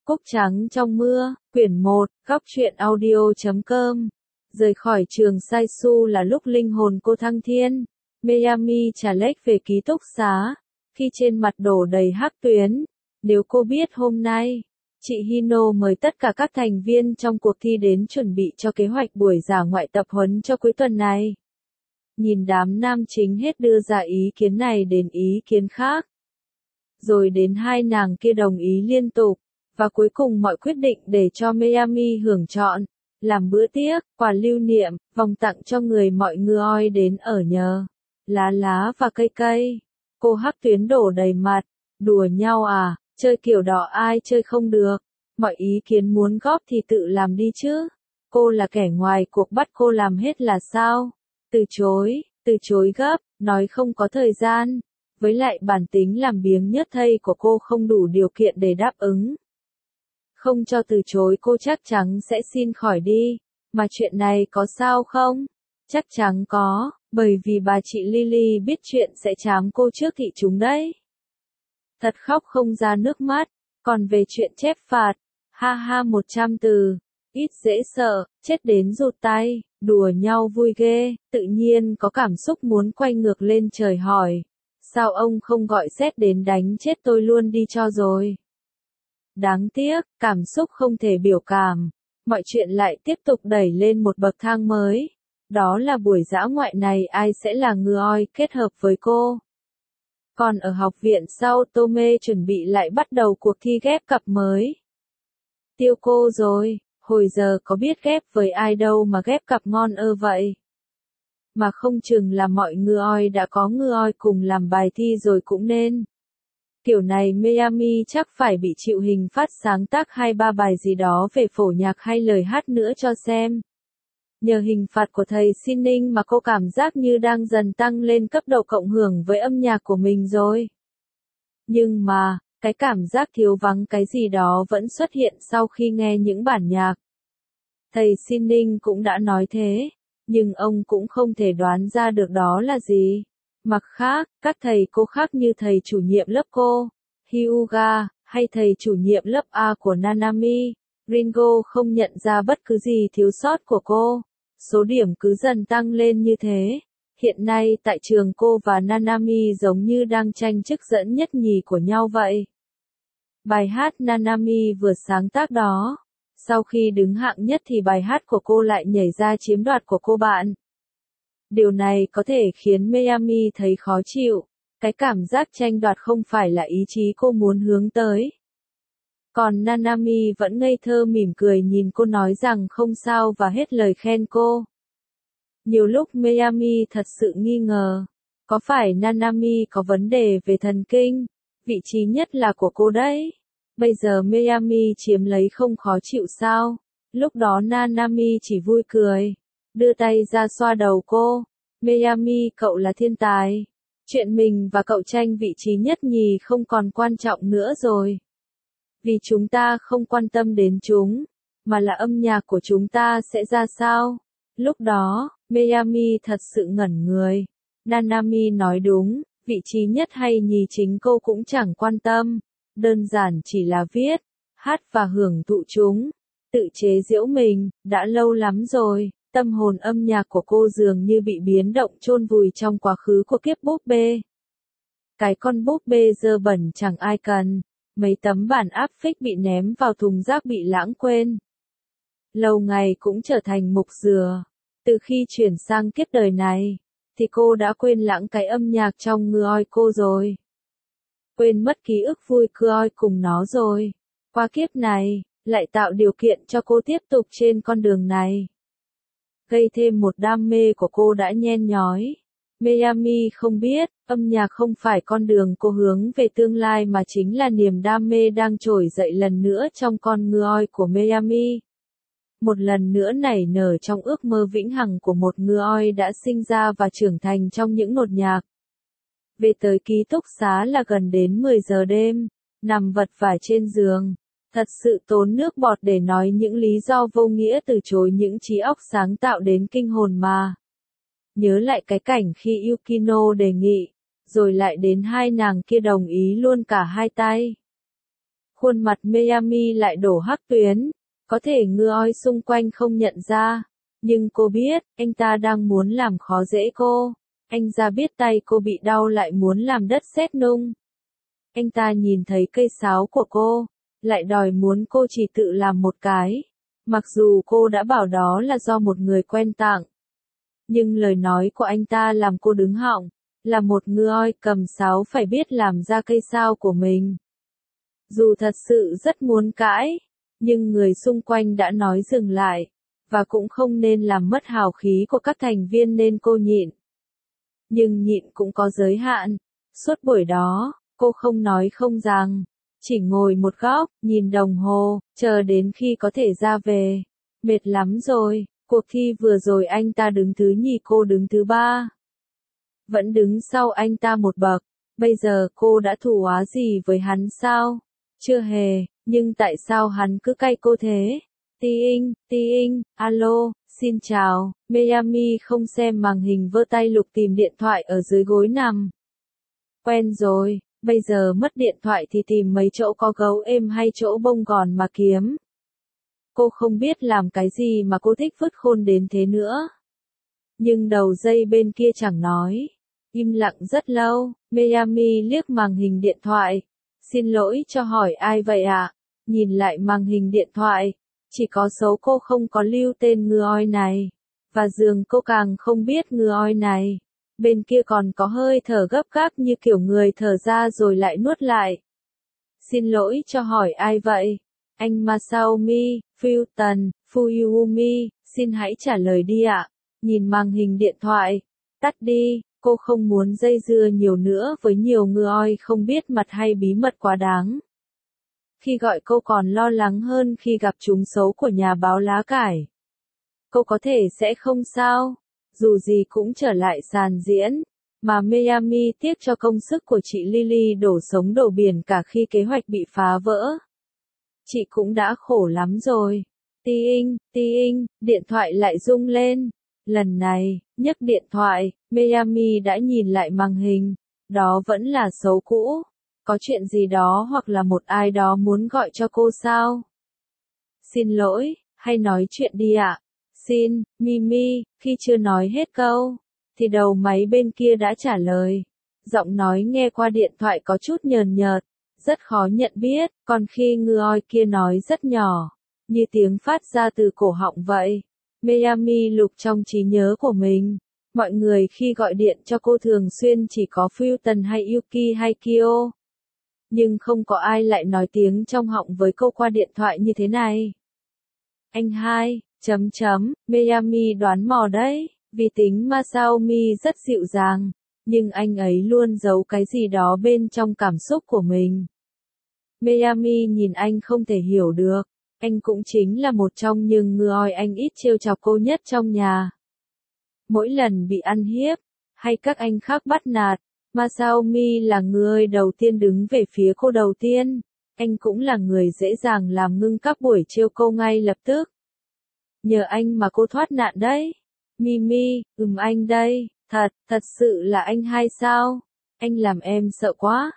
Cúc trắng trong mưa, quyển 1, góc truyện audio.com. Rời khỏi trường Saisu là lúc linh hồn cô thăng thiên. Mayami trả lếch về ký túc xá, khi trên mặt đổ đầy hắc tuyến. Nếu cô biết hôm nay, chị Hino mời tất cả các thành viên trong cuộc thi đến chuẩn bị cho kế hoạch buổi dã ngoại tập huấn cho cuối tuần này. Nhìn đám nam chính hết đưa ra ý kiến này đến ý kiến khác. Rồi đến hai nàng kia đồng ý liên tục. Và cuối cùng mọi quyết định để cho Mayami hưởng chọn, làm bữa tiệc, quà lưu niệm, vòng tặng cho người mọi người đến ở nhờ. Lá và cây. Cô hắc tuyến đổ đầy mặt, đùa nhau à, chơi kiểu đó ai chơi không được. Mọi ý kiến muốn góp thì tự làm đi chứ. Cô là kẻ ngoài cuộc bắt cô làm hết là sao? Từ chối gấp, nói không có thời gian. Với lại bản tính làm biếng nhất thây của cô không đủ điều kiện để đáp ứng. Không cho từ chối cô chắc chắn sẽ xin khỏi đi, mà chuyện này có sao không? Chắc chắn có, bởi vì bà chị Lily biết chuyện sẽ trám cô trước thị chúng đấy. Thật khóc không ra nước mắt, còn về chuyện chép phạt, ha 100 từ, ít dễ sợ, chết đến rụt tay, đùa nhau vui ghê, tự nhiên có cảm xúc muốn quay ngược lên trời hỏi. Sao ông không gọi xét đến đánh chết tôi luôn đi cho rồi? Đáng tiếc, cảm xúc không thể biểu cảm. Mọi chuyện lại tiếp tục đẩy lên một bậc thang mới. Đó là buổi dã ngoại này ai sẽ là người kết hợp với cô. Còn ở học viện sau Tome chuẩn bị lại bắt đầu cuộc thi ghép cặp mới. Tiêu cô rồi, hồi giờ có biết ghép với ai đâu mà ghép cặp ngon vậy. Mà không chừng là mọi người đã có người cùng làm bài thi rồi cũng nên. Kiểu này Mayami chắc phải bị chịu hình phạt sáng tác 2-3 bài gì đó về phổ nhạc hay lời hát nữa cho xem. Nhờ hình phạt của thầy Xin Ninh mà cô cảm giác như đang dần tăng lên cấp độ cộng hưởng với âm nhạc của mình rồi. Nhưng mà, cái cảm giác thiếu vắng cái gì đó vẫn xuất hiện sau khi nghe những bản nhạc. Thầy Xin Ninh cũng đã nói thế, nhưng ông cũng không thể đoán ra được đó là gì. Mặt khác, các thầy cô khác như thầy chủ nhiệm lớp cô, Hyuga, hay thầy chủ nhiệm lớp A của Nanami, Ringo không nhận ra bất cứ gì thiếu sót của cô. Số điểm cứ dần tăng lên như thế. Hiện nay tại trường cô và Nanami giống như đang tranh chức dẫn nhất nhì của nhau vậy. Bài hát Nanami vừa sáng tác đó. Sau khi đứng hạng nhất thì bài hát của cô lại nhảy ra chiếm đoạt của cô bạn. Điều này có thể khiến Mayami thấy khó chịu. Cái cảm giác tranh đoạt không phải là ý chí cô muốn hướng tới. Còn Nanami vẫn ngây thơ mỉm cười nhìn cô nói rằng không sao và hết lời khen cô. Nhiều lúc Mayami thật sự nghi ngờ. Có phải Nanami có vấn đề về thần kinh? Vị trí nhất là của cô đấy. Bây giờ Mayami chiếm lấy không khó chịu sao? Lúc đó Nanami chỉ vui cười. Đưa tay ra xoa đầu cô. Mayami cậu là thiên tài. Chuyện mình và cậu tranh vị trí nhất nhì không còn quan trọng nữa rồi. Vì chúng ta không quan tâm đến chúng, mà là âm nhạc của chúng ta sẽ ra sao. Lúc đó, Mayami thật sự ngẩn người. Nanami nói đúng, vị trí nhất hay nhì chính cô cũng chẳng quan tâm. Đơn giản chỉ là viết, hát và hưởng thụ chúng. Tự chế giễu mình, đã lâu lắm rồi. Tâm hồn âm nhạc của cô dường như bị biến động chôn vùi trong quá khứ của kiếp búp bê. Cái con búp bê dơ bẩn chẳng ai cần. Mấy tấm bản áp phích bị ném vào thùng rác bị lãng quên. Lâu ngày cũng trở thành mục dừa. Từ khi chuyển sang kiếp đời này, thì cô đã quên lãng cái âm nhạc trong người cô rồi. Quên mất ký ức vui cười cùng nó rồi. Qua kiếp này, lại tạo điều kiện cho cô tiếp tục trên con đường này. Gây thêm một đam mê của cô đã nhen nhói. Mayami không biết, âm nhạc không phải con đường cô hướng về tương lai mà chính là niềm đam mê đang trỗi dậy lần nữa trong con người của Mayami. Một lần nữa nảy nở trong ước mơ vĩnh hằng của một người đã sinh ra và trưởng thành trong những nốt nhạc. Về tới ký túc xá là gần đến 10 giờ đêm, nằm vật vã trên giường. Thật sự tốn nước bọt để nói những lý do vô nghĩa từ chối những trí óc sáng tạo đến kinh hồn mà. Nhớ lại cái cảnh khi Yukino đề nghị, rồi lại đến hai nàng kia đồng ý luôn cả hai tay. Khuôn mặt Miami lại đổ hắc tuyến, có thể ngư oi xung quanh không nhận ra, nhưng cô biết, anh ta đang muốn làm khó dễ cô. Anh ra biết tay cô bị đau lại muốn làm đất sét nung. Anh ta nhìn thấy cây sáo của cô, lại đòi muốn cô chỉ tự làm một cái, mặc dù cô đã bảo đó là do một người quen tặng. Nhưng lời nói của anh ta làm cô đứng họng, là một ngư oi cầm sáo phải biết làm ra cây sao của mình. Dù thật sự rất muốn cãi, nhưng người xung quanh đã nói dừng lại, và cũng không nên làm mất hào khí của các thành viên nên cô nhịn. Nhưng nhịn cũng có giới hạn. Suốt buổi đó, cô không nói không rằng, chỉ ngồi một góc, nhìn đồng hồ, chờ đến khi có thể ra về. Mệt lắm rồi, cuộc thi vừa rồi anh ta đứng thứ nhì, cô đứng thứ ba. Vẫn đứng sau anh ta một bậc, bây giờ cô đã thù oán gì với hắn sao? Chưa hề, nhưng tại sao hắn cứ cay cô thế? Ti Inh, alo, xin chào. Miami không xem màn hình, vơ tay lục tìm điện thoại ở dưới gối nằm. Quen rồi, bây giờ mất điện thoại thì tìm mấy chỗ có gấu êm hay chỗ bông gòn mà kiếm. Cô không biết làm cái gì mà cô thích vứt khôn đến thế nữa. Nhưng đầu dây bên kia chẳng nói. Im lặng rất lâu, Miami liếc màn hình điện thoại. Xin lỗi cho hỏi ai vậy ạ? Nhìn lại màn hình điện thoại, chỉ có số cô không có lưu tên ngư oi này. Và giường cô càng không biết ngư oi này. Bên kia còn có hơi thở gấp gáp như kiểu người thở ra rồi lại nuốt lại. Xin lỗi cho hỏi ai vậy? Anh Masaomi, Fulton, Fuyumi, xin hãy trả lời đi ạ. Nhìn màn hình điện thoại. Tắt đi, cô không muốn dây dưa nhiều nữa với nhiều ngư oi không biết mặt hay bí mật quá đáng. Khi gọi cô còn lo lắng hơn khi gặp chúng xấu của nhà báo lá cải. Cô có thể sẽ không sao, dù gì cũng trở lại sàn diễn, mà Miami tiếc cho công sức của chị Lily đổ sống đổ biển cả khi kế hoạch bị phá vỡ. Chị cũng đã khổ lắm rồi. Ti Inh, điện thoại lại rung lên. Lần này, nhấc điện thoại, Miami đã nhìn lại màn hình. Đó vẫn là số cũ. Có chuyện gì đó hoặc là một ai đó muốn gọi cho cô sao? Xin lỗi, hay nói chuyện đi ạ. Xin, Mimi, khi chưa nói hết câu, thì đầu máy bên kia đã trả lời. Giọng nói nghe qua điện thoại có chút nhờn nhợt, rất khó nhận biết, còn khi ngư oi kia nói rất nhỏ, như tiếng phát ra từ cổ họng vậy. Miami lục trong trí nhớ của mình. Mọi người khi gọi điện cho cô thường xuyên chỉ có Fulton hay Yuki hay Kyo. Nhưng không có ai lại nói tiếng trong họng với cô qua điện thoại như thế này. Anh hai, Miami đoán mò đấy, vì tính Masaomi rất dịu dàng, nhưng anh ấy luôn giấu cái gì đó bên trong cảm xúc của mình. Miami nhìn anh không thể hiểu được, anh cũng chính là một trong những người anh ít trêu chọc cô nhất trong nhà. Mỗi lần bị ăn hiếp, hay các anh khác bắt nạt, Masaomi là người đầu tiên đứng về phía cô đầu tiên. Anh cũng là người dễ dàng làm ngưng các buổi trêu cô ngay lập tức. Nhờ anh mà cô thoát nạn đấy. Mimi, anh đây, thật sự là anh hai sao? Anh làm em sợ quá.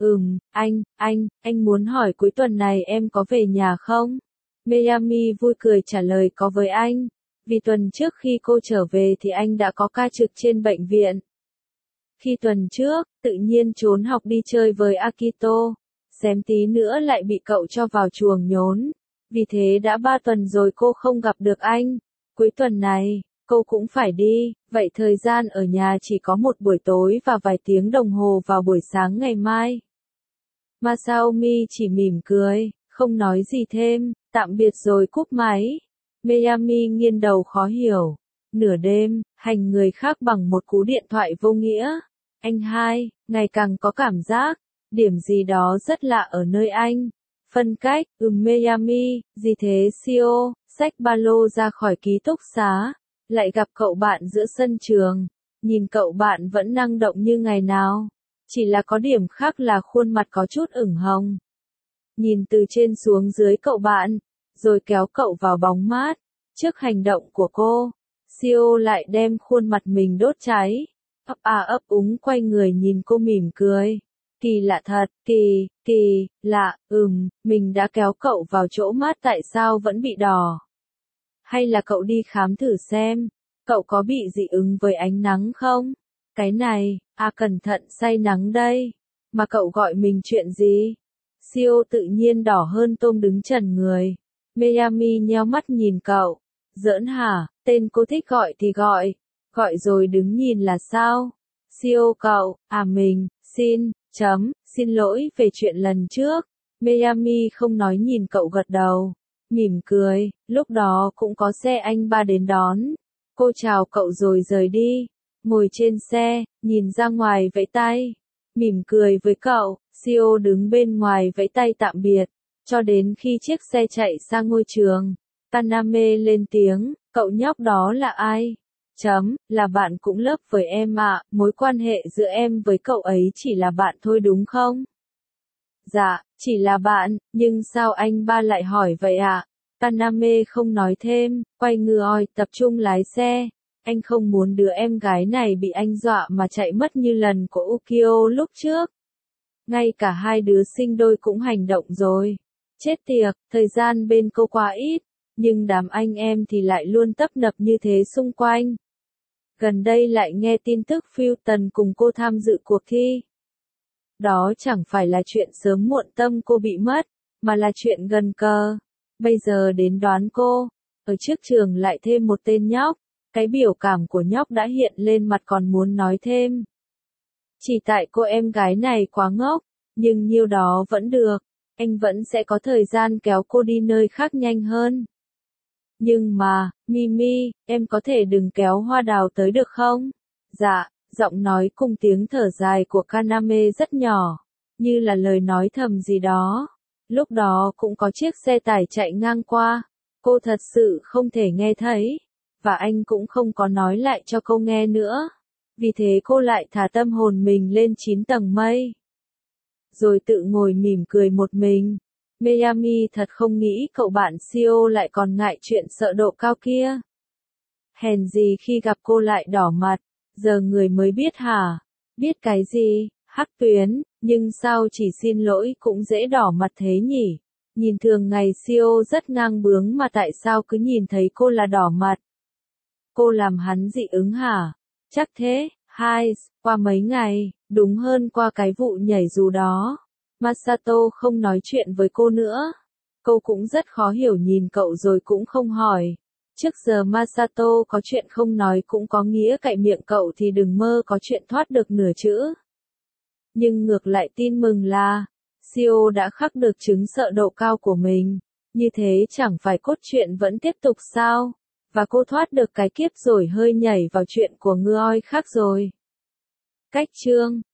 Anh muốn hỏi cuối tuần này em có về nhà không? Miami vui cười trả lời có với anh. Vì tuần trước khi cô trở về thì anh đã có ca trực trên bệnh viện. Khi tuần trước, tự nhiên trốn học đi chơi với Akito. Xém tí nữa lại bị cậu cho vào chuồng nhốn. Vì thế đã 3 tuần rồi cô không gặp được anh. Cuối tuần này, cô cũng phải đi, vậy thời gian ở nhà chỉ có một buổi tối và vài tiếng đồng hồ vào buổi sáng ngày mai. Masaomi chỉ mỉm cười, không nói gì thêm, tạm biệt rồi cúp máy. Miami nghiêng đầu khó hiểu. Nửa đêm, hành người khác bằng một cú điện thoại vô nghĩa. Anh hai, ngày càng có cảm giác, điểm gì đó rất lạ ở nơi anh. Phân cách, Miami, gì thế Sio, xách ba lô ra khỏi ký túc xá, lại gặp cậu bạn giữa sân trường. Nhìn cậu bạn vẫn năng động như ngày nào, chỉ là có điểm khác là khuôn mặt có chút ửng hồng. Nhìn từ trên xuống dưới cậu bạn, rồi kéo cậu vào bóng mát. Trước hành động của cô, Sio lại đem khuôn mặt mình đốt cháy. Ấp úng quay người nhìn cô mỉm cười. Kỳ lạ thật, kỳ lạ, mình đã kéo cậu vào chỗ mát tại sao vẫn bị đỏ? Hay là cậu đi khám thử xem, cậu có bị dị ứng với ánh nắng không? Cái này, cẩn thận say nắng đây. Mà cậu gọi mình chuyện gì? Siêu tự nhiên đỏ hơn tôm đứng trần người. Miami nheo mắt nhìn cậu. Giỡn hả, tên cô thích gọi thì gọi. Gọi rồi đứng nhìn là sao? Siêu cậu, mình, xin lỗi về chuyện lần trước. Miami không nói nhìn cậu gật đầu. Mỉm cười, lúc đó cũng có xe anh ba đến đón. Cô chào cậu rồi rời đi. Ngồi trên xe, nhìn ra ngoài vẫy tay. Mỉm cười với cậu, Sio đứng bên ngoài vẫy tay tạm biệt. Cho đến khi chiếc xe chạy sang ngôi trường. Kaname lên tiếng, cậu nhóc đó là ai? Là bạn cũng lớp với em ạ, mối quan hệ giữa em với cậu ấy chỉ là bạn thôi đúng không? Dạ, chỉ là bạn, nhưng sao anh ba lại hỏi vậy ạ? Kaname không nói thêm, quay người tập trung lái xe. Anh không muốn đứa em gái này bị anh dọa mà chạy mất như lần của Ukyo lúc trước. Ngay cả hai đứa sinh đôi cũng hành động rồi. Chết tiệt, thời gian bên cô quá ít, nhưng đám anh em thì lại luôn tấp nập như thế xung quanh. Gần đây lại nghe tin tức Fulton cùng cô tham dự cuộc thi. Đó chẳng phải là chuyện sớm muộn tâm cô bị mất, mà là chuyện gần cờ. Bây giờ đến đoán cô, ở trước trường lại thêm một tên nhóc. Cái biểu cảm của nhóc đã hiện lên mặt còn muốn nói thêm. Chỉ tại cô em gái này quá ngốc, nhưng nhiêu đó vẫn được, anh vẫn sẽ có thời gian kéo cô đi nơi khác nhanh hơn. Nhưng mà, Mimi, em có thể đừng kéo hoa đào tới được không? Dạ, giọng nói cùng tiếng thở dài của Kaname rất nhỏ, như là lời nói thầm gì đó. Lúc đó cũng có chiếc xe tải chạy ngang qua, cô thật sự không thể nghe thấy. Và anh cũng không có nói lại cho cô nghe nữa. Vì thế cô lại thả tâm hồn mình lên 9 tầng mây. Rồi tự ngồi mỉm cười một mình. Miami thật không nghĩ cậu bạn Sio lại còn ngại chuyện sợ độ cao kia. Hèn gì khi gặp cô lại đỏ mặt. Giờ người mới biết hả? Biết cái gì? Hắc Tuyến, nhưng sao chỉ xin lỗi cũng dễ đỏ mặt thế nhỉ? Nhìn thường ngày Sio rất ngang bướng mà tại sao cứ nhìn thấy cô là đỏ mặt? Cô làm hắn dị ứng hả? Chắc thế, qua mấy ngày, đúng hơn qua cái vụ nhảy dù đó. Masato không nói chuyện với cô nữa. Cô cũng rất khó hiểu nhìn cậu rồi cũng không hỏi. Trước giờ Masato có chuyện không nói cũng có nghĩa cậy miệng cậu thì đừng mơ có chuyện thoát được nửa chữ. Nhưng ngược lại tin mừng là, Sio đã khắc được chứng sợ độ cao của mình. Như thế chẳng phải cốt truyện vẫn tiếp tục sao? Và cô thoát được cái kiếp rồi hơi nhảy vào chuyện của người khác rồi. Cách chương